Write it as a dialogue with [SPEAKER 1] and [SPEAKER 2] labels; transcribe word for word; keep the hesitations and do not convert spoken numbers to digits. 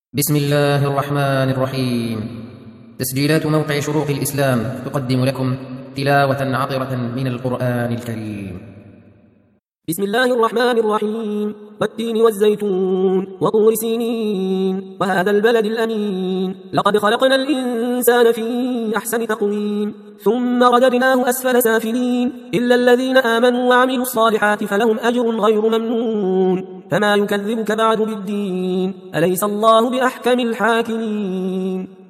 [SPEAKER 1] بسم الله الرحمن الرحيم. تسجيلات موقع شروق الإسلام تقدم لكم تلاوة عطرة من القرآن الكريم.
[SPEAKER 2] بسم الله الرحمن الرحيم. والتين والزيتون وطور سينين وهذا البلد الأمين. لقد خلقنا الإنسان في أحسن تقويم ثم رددناه أسفل سافلين إلا الذين آمنوا وعملوا الصالحات فلهم أجر غير ممنون. فما يكذبك بعد بالدين؟ أليس الله بأحكم الحاكمين؟